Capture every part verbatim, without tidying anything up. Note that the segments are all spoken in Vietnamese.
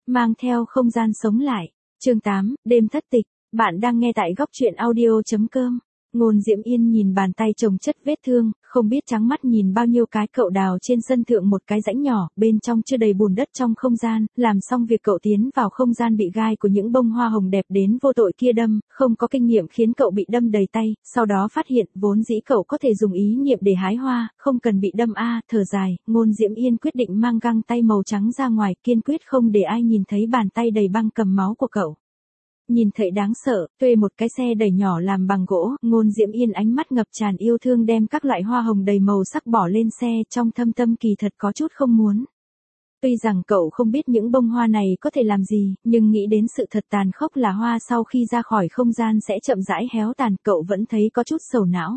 mang theo không gian sống lại. Chương tám, đêm thất tịch. Bạn đang nghe tại góc truyện audio chấm com. Ngôn Diễm Yên nhìn bàn tay chồng chất vết thương, không biết trắng mắt nhìn bao nhiêu cái cậu đào trên sân thượng một cái rãnh nhỏ, bên trong chưa đầy bùn đất trong không gian, làm xong việc cậu tiến vào không gian bị gai của những bông hoa hồng đẹp đến vô tội kia đâm, không có kinh nghiệm khiến cậu bị đâm đầy tay, sau đó phát hiện vốn dĩ cậu có thể dùng ý niệm để hái hoa, không cần bị đâm a, thở dài, Ngôn Diễm Yên quyết định mang găng tay màu trắng ra ngoài, kiên quyết không để ai nhìn thấy bàn tay đầy băng cầm máu của cậu. Nhìn thấy đáng sợ, thuê một cái xe đẩy nhỏ làm bằng gỗ, Ngôn Diễm Yên ánh mắt ngập tràn yêu thương đem các loại hoa hồng đầy màu sắc bỏ lên xe, trong thâm tâm kỳ thật có chút không muốn. Tuy rằng cậu không biết những bông hoa này có thể làm gì, nhưng nghĩ đến sự thật tàn khốc là hoa sau khi ra khỏi không gian sẽ chậm rãi héo tàn, cậu vẫn thấy có chút sầu não.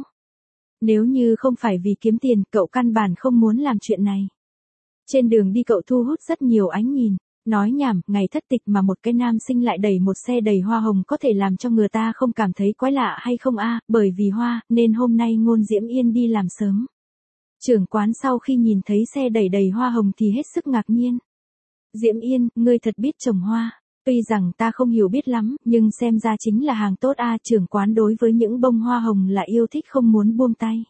Nếu như không phải vì kiếm tiền, cậu căn bản không muốn làm chuyện này. Trên đường đi cậu thu hút rất nhiều ánh nhìn. Nói nhảm, ngày thất tịch mà một cái nam sinh lại đẩy một xe đầy hoa hồng có thể làm cho người ta không cảm thấy quái lạ hay không a? Bởi vì hoa, nên hôm nay Ngôn Diễm Yên đi làm sớm. Trưởng quán sau khi nhìn thấy xe đẩy đầy hoa hồng thì hết sức ngạc nhiên. Diễm Yên, ngươi thật biết trồng hoa. Tuy rằng ta không hiểu biết lắm, nhưng xem ra chính là hàng tốt a. Trưởng quán đối với những bông hoa hồng là yêu thích không muốn buông tay.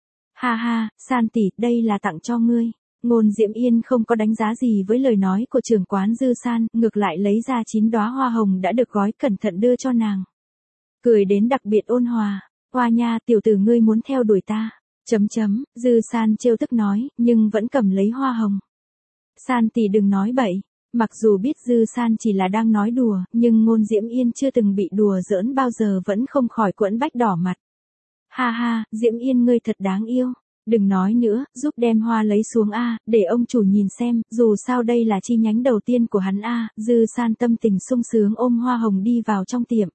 Ha ha, San tỷ, đây là tặng cho ngươi. Ngôn Diễm Yên không có đánh giá gì với lời nói của trưởng quán Dư San, ngược lại lấy ra chín đóa hoa hồng đã được gói cẩn thận đưa cho nàng. Cười đến đặc biệt ôn hòa, hoa nha, tiểu tử ngươi muốn theo đuổi ta, chấm chấm, Dư San trêu tức nói, nhưng vẫn cầm lấy hoa hồng. San tỷ đừng nói bậy, mặc dù biết Dư San chỉ là đang nói đùa, nhưng Ngôn Diễm Yên chưa từng bị đùa giỡn bao giờ vẫn không khỏi quẫn bách đỏ mặt. Ha ha, Diễm Yên ngươi thật đáng yêu. Đừng nói nữa, giúp đem hoa lấy xuống a, để ông chủ nhìn xem, dù sao đây là chi nhánh đầu tiên của hắn a. Dư San tâm tình sung sướng ôm hoa hồng đi vào trong tiệm.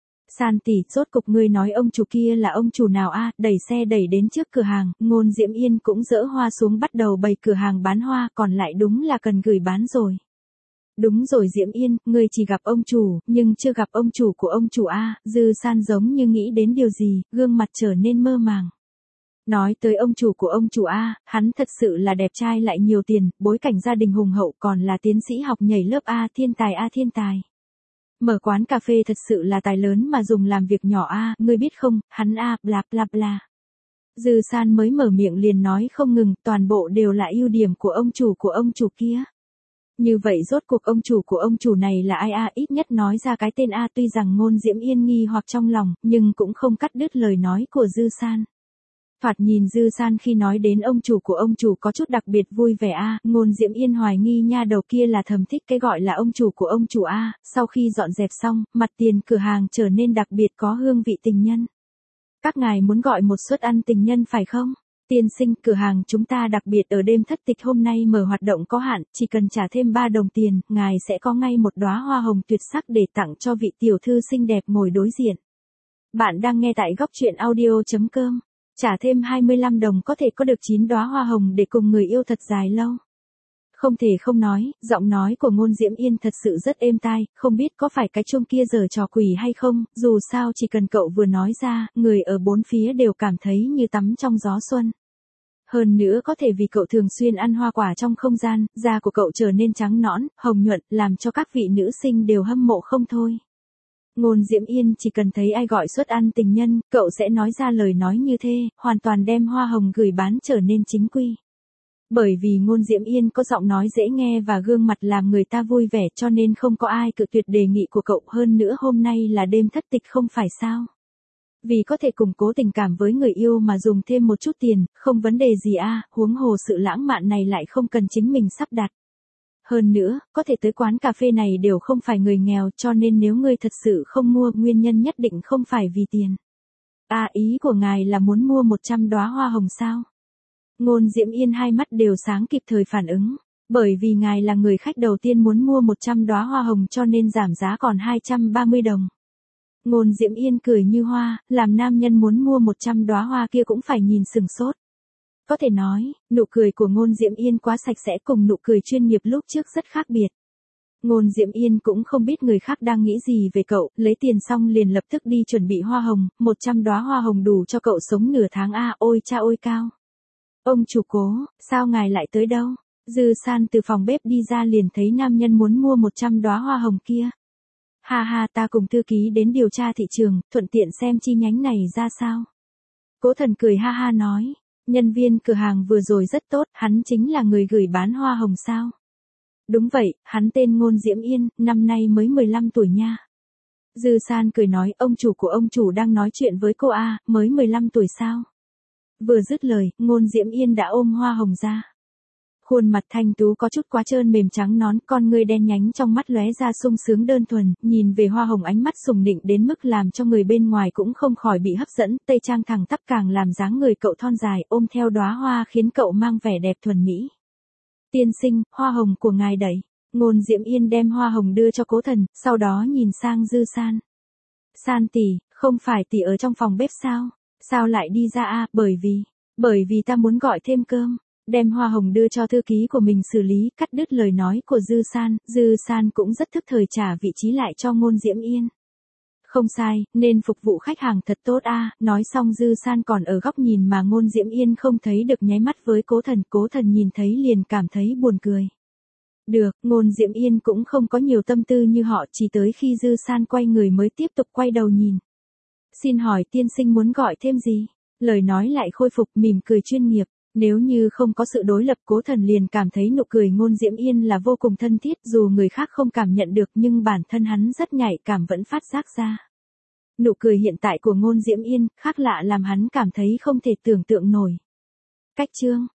San tỷ, rốt cục ngươi nói ông chủ kia là ông chủ nào a? Đẩy xe đẩy đến trước cửa hàng, Ngôn Diễm Yên cũng dỡ hoa xuống bắt đầu bày cửa hàng bán hoa, còn lại đúng là cần gửi bán rồi. Đúng rồi Diễm Yên, ngươi chỉ gặp ông chủ, nhưng chưa gặp ông chủ của ông chủ a. Dư San giống như nghĩ đến điều gì, gương mặt trở nên mơ màng. Nói tới ông chủ của ông chủ A, hắn thật sự là đẹp trai lại nhiều tiền, bối cảnh gia đình hùng hậu, còn là tiến sĩ học nhảy lớp A, thiên tài A thiên tài. Mở quán cà phê thật sự là tài lớn mà dùng làm việc nhỏ A, ngươi biết không, hắn A, bla bla bla. Dư San mới mở miệng liền nói không ngừng, toàn bộ đều là ưu điểm của ông chủ của ông chủ kia. Như vậy rốt cuộc ông chủ của ông chủ này là ai A, ít nhất nói ra cái tên A. Tuy rằng Ngôn Diễm Yên nghi hoặc trong lòng, nhưng cũng không cắt đứt lời nói của Dư San. Thoạt nhìn Dư San khi nói đến ông chủ của ông chủ có chút đặc biệt vui vẻ a, Ngôn Diễm Yên hoài nghi nha đầu kia là thầm thích cái gọi là ông chủ của ông chủ a. Sau khi dọn dẹp xong, mặt tiền cửa hàng trở nên đặc biệt có hương vị tình nhân. Các ngài muốn gọi một suất ăn tình nhân phải không? Tiên sinh, cửa hàng chúng ta đặc biệt ở đêm thất tịch hôm nay mở hoạt động có hạn, chỉ cần trả thêm ba đồng tiền, ngài sẽ có ngay một đóa hoa hồng tuyệt sắc để tặng cho vị tiểu thư xinh đẹp ngồi đối diện. Bạn đang nghe tại góc truyện audio chấm com. Trả thêm hai mươi lăm đồng có thể có được chín đóa hoa hồng để cùng người yêu thật dài lâu. Không thể không nói, giọng nói của Ngôn Diễm Yên thật sự rất êm tai, không biết có phải cái chuông kia giở trò quỷ hay không, dù sao chỉ cần cậu vừa nói ra, người ở bốn phía đều cảm thấy như tắm trong gió xuân. Hơn nữa có thể vì cậu thường xuyên ăn hoa quả trong không gian, da của cậu trở nên trắng nõn, hồng nhuận, làm cho các vị nữ sinh đều hâm mộ không thôi. Ngôn Diễm Yên chỉ cần thấy ai gọi suất ăn tình nhân, cậu sẽ nói ra lời nói như thế, hoàn toàn đem hoa hồng gửi bán trở nên chính quy. Bởi vì Ngôn Diễm Yên có giọng nói dễ nghe và gương mặt làm người ta vui vẻ cho nên không có ai cự tuyệt đề nghị của cậu, hơn nữa hôm nay là đêm thất tịch không phải sao. Vì có thể củng cố tình cảm với người yêu mà dùng thêm một chút tiền, không vấn đề gì a, huống hồ sự lãng mạn này lại không cần chính mình sắp đặt. Hơn nữa, có thể tới quán cà phê này đều không phải người nghèo cho nên nếu ngươi thật sự không mua, nguyên nhân nhất định không phải vì tiền. À, ý của ngài là muốn mua một trăm đóa hoa hồng sao? Ngôn Diễm Yên hai mắt đều sáng kịp thời phản ứng. Bởi vì ngài là người khách đầu tiên muốn mua một trăm đóa hoa hồng cho nên giảm giá còn hai trăm ba mươi đồng. Ngôn Diễm Yên cười như hoa, làm nam nhân muốn mua một trăm đóa hoa kia cũng phải nhìn sừng sốt. Có thể nói, nụ cười của Ngôn Diễm Yên quá sạch sẽ cùng nụ cười chuyên nghiệp lúc trước rất khác biệt. Ngôn Diễm Yên cũng không biết người khác đang nghĩ gì về cậu, lấy tiền xong liền lập tức đi chuẩn bị hoa hồng, một trăm đóa hoa hồng đủ cho cậu sống nửa tháng a, ôi cha ôi cao. Ông chủ cố, sao ngài lại tới đâu? Dư San từ phòng bếp đi ra liền thấy nam nhân muốn mua một trăm đóa hoa hồng kia. Ha ha, ta cùng thư ký đến điều tra thị trường, thuận tiện xem chi nhánh này ra sao. Cố Thần cười ha ha nói, nhân viên cửa hàng vừa rồi rất tốt, hắn chính là người gửi bán hoa hồng sao? Đúng vậy, hắn tên Ngôn Diễm Yên, năm nay mới mười lăm tuổi nha. Dư San cười nói, ông chủ của ông chủ đang nói chuyện với cô a, mới mười lăm tuổi sao? Vừa dứt lời, Ngôn Diễm Yên đã ôm hoa hồng ra. Khuôn mặt thanh tú có chút quá trơn mềm trắng nón, con ngươi đen nhánh trong mắt lóe ra sung sướng đơn thuần, nhìn về hoa hồng ánh mắt sùng nịnh đến mức làm cho người bên ngoài cũng không khỏi bị hấp dẫn, tây trang thẳng tắp càng làm dáng người cậu thon dài ôm theo đóa hoa khiến cậu mang vẻ đẹp thuần mỹ. Tiên sinh, hoa hồng của ngài đẩy. Ngôn Diễm Yên đem hoa hồng đưa cho Cố Thần, sau đó nhìn sang Dư San. San tỷ, không phải tỷ ở trong phòng bếp sao? Sao lại đi ra a? Bởi vì, bởi vì ta muốn gọi thêm cơm. Đem hoa hồng đưa cho thư ký của mình xử lý, cắt đứt lời nói của Dư San, Dư San cũng rất thức thời trả vị trí lại cho Ngôn Diễm Yên. Không sai, nên phục vụ khách hàng thật tốt a. Nói xong Dư San còn ở góc nhìn mà Ngôn Diễm Yên không thấy được nháy mắt với Cố Thần, Cố Thần nhìn thấy liền cảm thấy buồn cười. Được, Ngôn Diễm Yên cũng không có nhiều tâm tư như họ, chỉ tới khi Dư San quay người mới tiếp tục quay đầu nhìn. Xin hỏi tiên sinh muốn gọi thêm gì? Lời nói lại khôi phục mỉm cười chuyên nghiệp. Nếu như không có sự đối lập, Cố Thần liền cảm thấy nụ cười Ngôn Diễm Yên là vô cùng thân thiết, dù người khác không cảm nhận được nhưng bản thân hắn rất nhạy cảm vẫn phát giác ra. Nụ cười hiện tại của Ngôn Diễm Yên, khác lạ làm hắn cảm thấy không thể tưởng tượng nổi. Cách chương